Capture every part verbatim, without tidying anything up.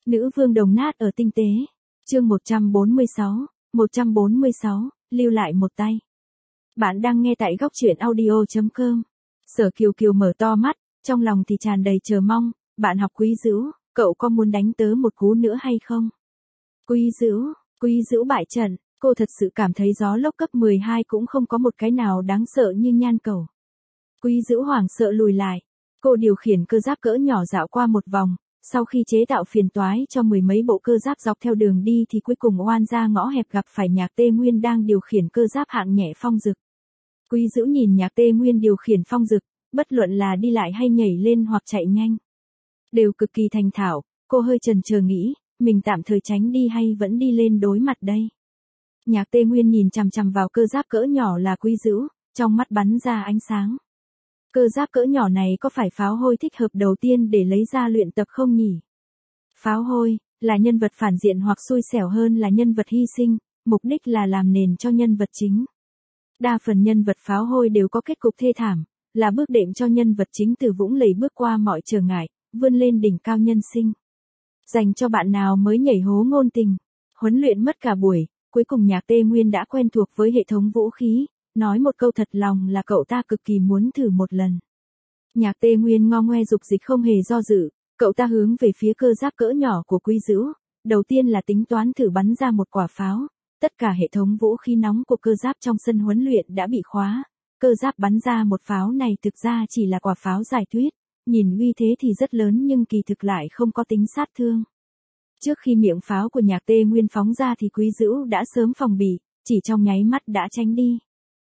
Nữ vương đồng nát ở tinh tế. Chương một trăm bốn mươi sáu, một trăm bốn mươi sáu, lưu lại một tay. Bạn đang nghe tại góc truyện audio chấm com. Sở Kiều Kiều mở to mắt, trong lòng thì tràn đầy chờ mong. Bạn học Quý Dữu, cậu có muốn đánh tớ một cú nữa hay không? Quý Dữu, Quý Dữu bại trận, cô thật sự cảm thấy gió lốc cấp mười hai cũng không có một cái nào đáng sợ như nhan cầu. Quý Dữu hoảng sợ lùi lại. Cô điều khiển cơ giáp cỡ nhỏ dạo qua một vòng. Sau khi chế tạo phiền toái cho mười mấy bộ cơ giáp dọc theo đường đi thì cuối cùng oan ra ngõ hẹp gặp phải Nhạc Tê Nguyên đang điều khiển cơ giáp hạng nhẹ Phong Dực. Quý Dữu nhìn Nhạc Tê Nguyên điều khiển Phong Dực, bất luận là đi lại hay nhảy lên hoặc chạy nhanh, đều cực kỳ thành thạo. Cô hơi chần chờ nghĩ, mình tạm thời tránh đi hay vẫn đi lên đối mặt đây. Nhạc Tê Nguyên nhìn chằm chằm vào cơ giáp cỡ nhỏ là Quý Dữu, trong mắt bắn ra ánh sáng. Cơ giáp cỡ nhỏ này có phải pháo hôi thích hợp đầu tiên để lấy ra luyện tập không nhỉ? Pháo hôi là nhân vật phản diện hoặc xui xẻo hơn là nhân vật hy sinh, mục đích là làm nền cho nhân vật chính. Đa phần nhân vật pháo hôi đều có kết cục thê thảm, là bước đệm cho nhân vật chính từ vũng lầy bước qua mọi trở ngại, vươn lên đỉnh cao nhân sinh. Dành cho bạn nào mới nhảy hố ngôn tình, huấn luyện mất cả buổi, cuối cùng Nhạc Tê Nguyên đã quen thuộc với hệ thống vũ khí. Nói một câu thật lòng là cậu ta cực kỳ muốn thử một lần. Nhạc Tê Nguyên ngo ngoe dục dịch không hề do dự, cậu ta hướng về phía cơ giáp cỡ nhỏ của Quý Dữu, đầu tiên là tính toán thử bắn ra một quả pháo. Tất cả hệ thống vũ khí nóng của cơ giáp trong sân huấn luyện đã bị khóa. Cơ giáp bắn ra một pháo này thực ra chỉ là quả pháo giải thuyết, nhìn uy thế thì rất lớn nhưng kỳ thực lại không có tính sát thương. Trước khi miệng pháo của Nhạc Tê Nguyên phóng ra thì Quý Dữu đã sớm phòng bị, chỉ trong nháy mắt đã tránh đi.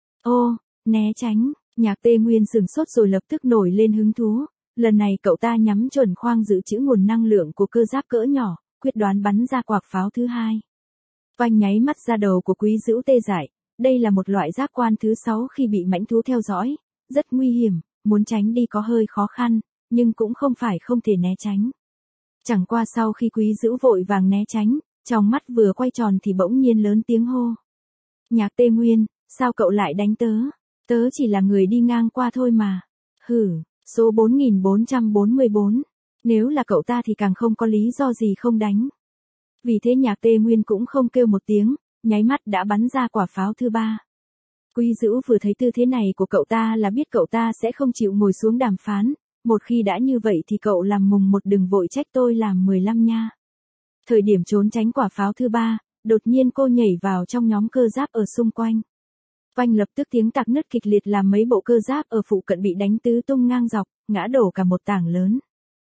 Ô, né tránh, Nhạc Tê Nguyên sửng sốt rồi lập tức nổi lên hứng thú. Lần này cậu ta nhắm chuẩn khoang dự trữ nguồn năng lượng của cơ giáp cỡ nhỏ, quyết đoán bắn ra quả pháo thứ hai. Oanh, nháy mắt ra đầu của Quý Dữu tê dại. Đây là một loại giác quan thứ sáu khi bị mãnh thú theo dõi, rất nguy hiểm, muốn tránh đi có hơi khó khăn, nhưng cũng không phải không thể né tránh. Chẳng qua sau khi Quý Dữu vội vàng né tránh, trong mắt vừa quay tròn thì bỗng nhiên lớn tiếng hô. Nhạc Tê Nguyên, sao cậu lại đánh tớ? Tớ chỉ là người đi ngang qua thôi mà. Hử, số bốn nghìn bốn trăm bốn mươi bốn. Nếu là cậu ta thì càng không có lý do gì không đánh. Vì thế Nhạc Tê Nguyên cũng không kêu một tiếng, nháy mắt đã bắn ra quả pháo thứ ba. Quý Dữu vừa thấy tư thế này của cậu ta là biết cậu ta sẽ không chịu ngồi xuống đàm phán. Một khi đã như vậy thì cậu làm mùng một đừng vội trách tôi làm mười lăm nha. Thời điểm trốn tránh quả pháo thứ ba, đột nhiên cô nhảy vào trong nhóm cơ giáp ở xung quanh. Oanh, lập tức tiếng tạc nứt kịch liệt làm mấy bộ cơ giáp ở phụ cận bị đánh tứ tung ngang dọc, ngã đổ cả một tảng lớn.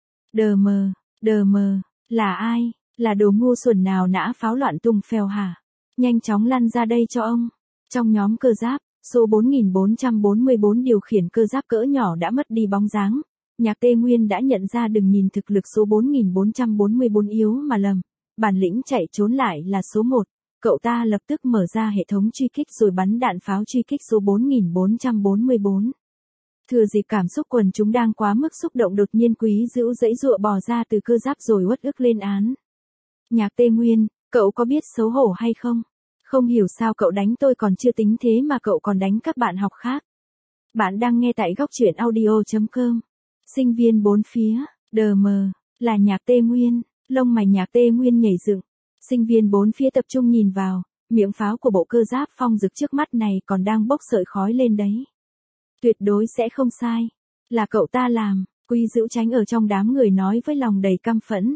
Đờ mờ, đờ mờ, là ai, là đồ ngu xuẩn nào nã pháo loạn tung phèo hả? Nhanh chóng lăn ra đây cho ông. Trong nhóm cơ giáp, số bốn nghìn bốn trăm bốn mươi bốn điều khiển cơ giáp cỡ nhỏ đã mất đi bóng dáng. Nhạc Tê Nguyên đã nhận ra đừng nhìn thực lực số bốn nghìn bốn trăm bốn mươi bốn yếu mà lầm. Bản lĩnh chạy trốn lại là số một. Cậu ta lập tức mở ra hệ thống truy kích rồi bắn đạn pháo truy kích số bốn nghìn bốn trăm bốn mươi bốn. Thừa dịp cảm xúc quần chúng đang quá mức xúc động, đột nhiên Quý Dữu giãy giụa bò ra từ cơ giáp rồi uất ức lên án. Nhạc Tê Nguyên, cậu có biết xấu hổ hay không? Không hiểu sao cậu đánh tôi còn chưa tính thế mà cậu còn đánh các bạn học khác. Bạn đang nghe tại góc truyện audio chấm com. Sinh viên bốn phía, đờ mờ, là Nhạc Tê Nguyên, lông mày Nhạc Tê Nguyên nhảy dựng. Sinh viên bốn phía tập trung nhìn vào, miệng pháo của bộ cơ giáp Phong Dực trước mắt này còn đang bốc sợi khói lên đấy. Tuyệt đối sẽ không sai. Là cậu ta làm. Quý Dữu tránh ở trong đám người nói với lòng đầy căm phẫn.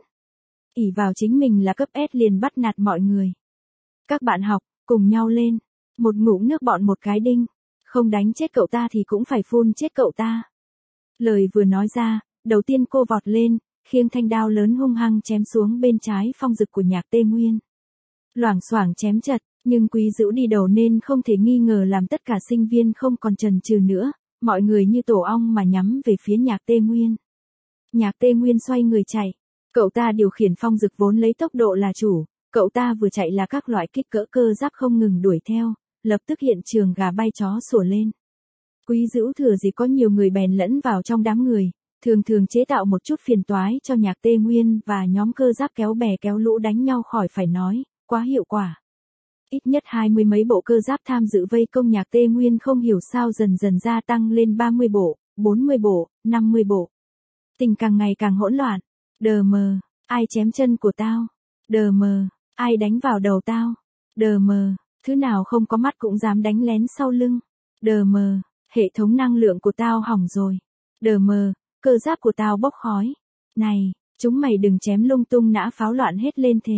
Ỷ vào chính mình là cấp S liền bắt nạt mọi người. Các bạn học, cùng nhau lên. Một ngụm nước bọn một cái đinh. Không đánh chết cậu ta thì cũng phải phun chết cậu ta. Lời vừa nói ra, đầu tiên cô vọt lên, khiêng thanh đao lớn hung hăng chém xuống bên trái Phong Dực của Nhạc Tê Nguyên. Loảng xoảng chém chật, nhưng Quý Dữu đi đầu nên không thể nghi ngờ làm tất cả sinh viên không còn chần chừ nữa, mọi người như tổ ong mà nhắm về phía Nhạc Tê Nguyên. Nhạc Tê Nguyên xoay người chạy, cậu ta điều khiển Phong Dực vốn lấy tốc độ là chủ, cậu ta vừa chạy là các loại kích cỡ cơ giáp không ngừng đuổi theo, lập tức hiện trường gà bay chó sủa lên. Quý Dữu thừa dịp có nhiều người bèn lẫn vào trong đám người. Thường thường chế tạo một chút phiền toái cho Nhạc Tê Nguyên và nhóm cơ giáp kéo bè kéo lũ đánh nhau khỏi phải nói, quá hiệu quả. Ít nhất hai mươi mấy bộ cơ giáp tham dự vây công Nhạc Tê Nguyên không hiểu sao dần dần gia tăng lên ba mươi bộ, bốn mươi bộ, năm mươi bộ. Tình càng ngày càng hỗn loạn. Đờ mờ, Ai chém chân của tao? Đờ mờ. Ai đánh vào đầu tao? Đờ mờ. Thứ nào không có mắt cũng dám đánh lén sau lưng? Đờ mờ. Hệ thống năng lượng của tao hỏng rồi. Đờ mờ. Cơ giáp của tao bốc khói. Này, chúng mày đừng chém lung tung nã pháo loạn hết lên thế.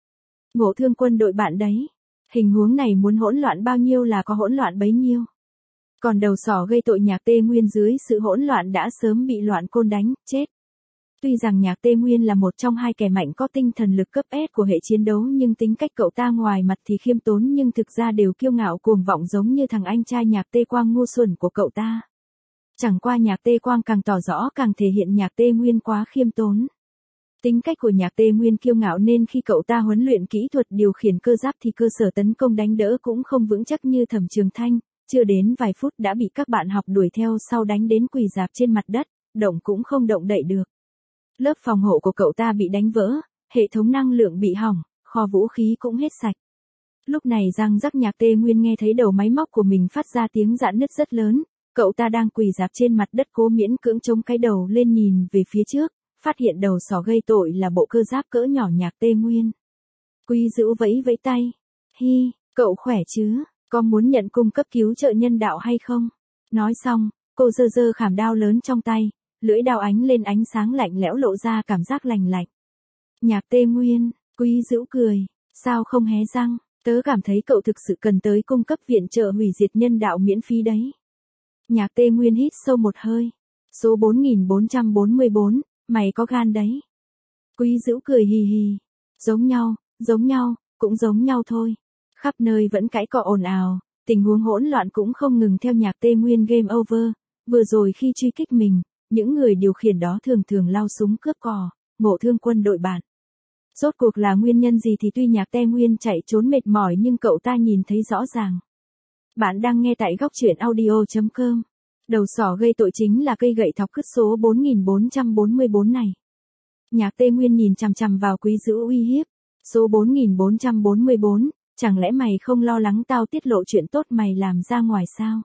Ngộ thương quân đội bạn đấy. Hình huống này muốn hỗn loạn bao nhiêu là có hỗn loạn bấy nhiêu. Còn đầu sỏ gây tội Nhạc Tê Nguyên dưới sự hỗn loạn đã sớm bị loạn côn đánh, chết. Tuy rằng Nhạc Tê Nguyên là một trong hai kẻ mạnh có tinh thần lực cấp S của hệ chiến đấu nhưng tính cách cậu ta ngoài mặt thì khiêm tốn nhưng thực ra đều kiêu ngạo cuồng vọng giống như thằng anh trai Nhạc Tê Quang ngu xuẩn của cậu ta. Chẳng qua Nhạc Tê Quang càng tỏ rõ càng thể hiện Nhạc Tê Nguyên quá khiêm tốn. Tính cách của Nhạc Tê Nguyên kiêu ngạo nên khi cậu ta huấn luyện kỹ thuật điều khiển cơ giáp thì cơ sở tấn công đánh đỡ cũng không vững chắc như Thẩm Trường Thanh, chưa đến vài phút đã bị các bạn học đuổi theo sau đánh đến quỳ rạp trên mặt đất, động cũng không động đậy được. Lớp phòng hộ của cậu ta bị đánh vỡ, hệ thống năng lượng bị hỏng, kho vũ khí cũng hết sạch. Lúc này răng rắc Nhạc Tê Nguyên nghe thấy đầu máy móc của mình phát ra tiếng rạn nứt rất lớn, cậu ta đang quỳ rạp trên mặt đất cố miễn cưỡng chống cái đầu lên nhìn về phía trước, phát hiện đầu sỏ gây tội là bộ cơ giáp cỡ nhỏ Nhạc Tê Nguyên. Quý Dữu vẫy vẫy tay. Hi, cậu khỏe chứ, có muốn nhận cung cấp cứu trợ nhân đạo hay không? Nói xong, cô giơ giơ khảm đao lớn trong tay, lưỡi đao ánh lên ánh sáng lạnh lẽo lộ ra cảm giác lành lạnh. Nhạc Tê Nguyên, Quý Dữu cười, sao không hé răng, tớ cảm thấy cậu thực sự cần tới cung cấp viện trợ hủy diệt nhân đạo miễn phí đấy. Nhạc Tê Nguyên hít sâu một hơi. Số bốn nghìn bốn trăm bốn mươi bốn, mày có gan đấy. Quý Dữu cười hì hì. Giống nhau, giống nhau, cũng giống nhau thôi. Khắp nơi vẫn cãi cọ ồn ào, tình huống hỗn loạn cũng không ngừng theo Nhạc Tê Nguyên game over. Vừa rồi khi truy kích mình, những người điều khiển đó thường thường lao súng cướp cò, ngộ thương quân đội bạn. Rốt cuộc là nguyên nhân gì thì tuy Nhạc Tê Nguyên chạy trốn mệt mỏi nhưng cậu ta nhìn thấy rõ ràng. Bạn đang nghe tại góc truyện audio chấm com. Đầu sỏ gây tội chính là cây gậy thọc cứt số bốn nghìn bốn trăm bốn mươi bốn này. Nhạc Tê Nguyên nhìn chằm chằm vào Quý Dữu uy hiếp. Số bốn nghìn bốn trăm bốn mươi bốn, chẳng lẽ mày không lo lắng tao tiết lộ chuyện tốt mày làm ra ngoài sao?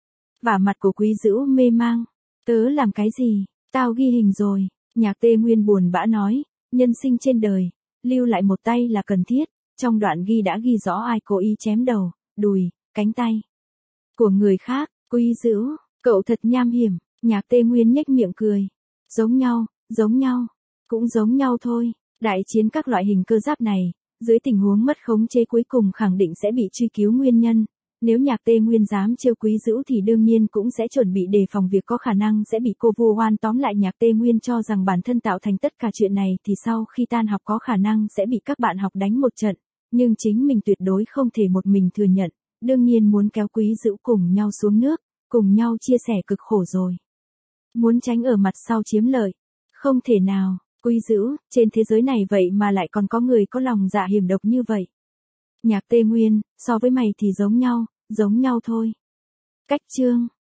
Và mặt của Quý Dữu mê mang. Tớ làm cái gì? Tao ghi hình rồi. Nhạc Tê Nguyên buồn bã nói, nhân sinh trên đời, lưu lại một tay là cần thiết. Trong đoạn ghi đã ghi rõ ai cố ý chém đầu, đùi, cánh tay của người khác. Quý Dữu, cậu thật nham hiểm. Nhạc Tê Nguyên nhếch miệng cười. Giống nhau, giống nhau, cũng giống nhau thôi. Đại chiến các loại hình cơ giáp này, dưới tình huống mất khống chế cuối cùng khẳng định sẽ bị truy cứu nguyên nhân. Nếu Nhạc Tê Nguyên dám trêu Quý Dữu thì đương nhiên cũng sẽ chuẩn bị đề phòng việc có khả năng sẽ bị cô vu oan. Tóm lại Nhạc Tê Nguyên cho rằng bản thân tạo thành tất cả chuyện này thì sau khi tan học có khả năng sẽ bị các bạn học đánh một trận, nhưng chính mình tuyệt đối không thể một mình thừa nhận, đương nhiên muốn kéo Quý Dữu cùng nhau xuống nước, cùng nhau chia sẻ cực khổ rồi. Muốn tránh ở mặt sau chiếm lợi, không thể nào. Quý Dữu, trên thế giới này vậy mà lại còn có người có lòng dạ hiểm độc như vậy. Nhạc Tê Nguyên, so với mày thì giống nhau, giống nhau thôi. Cách chương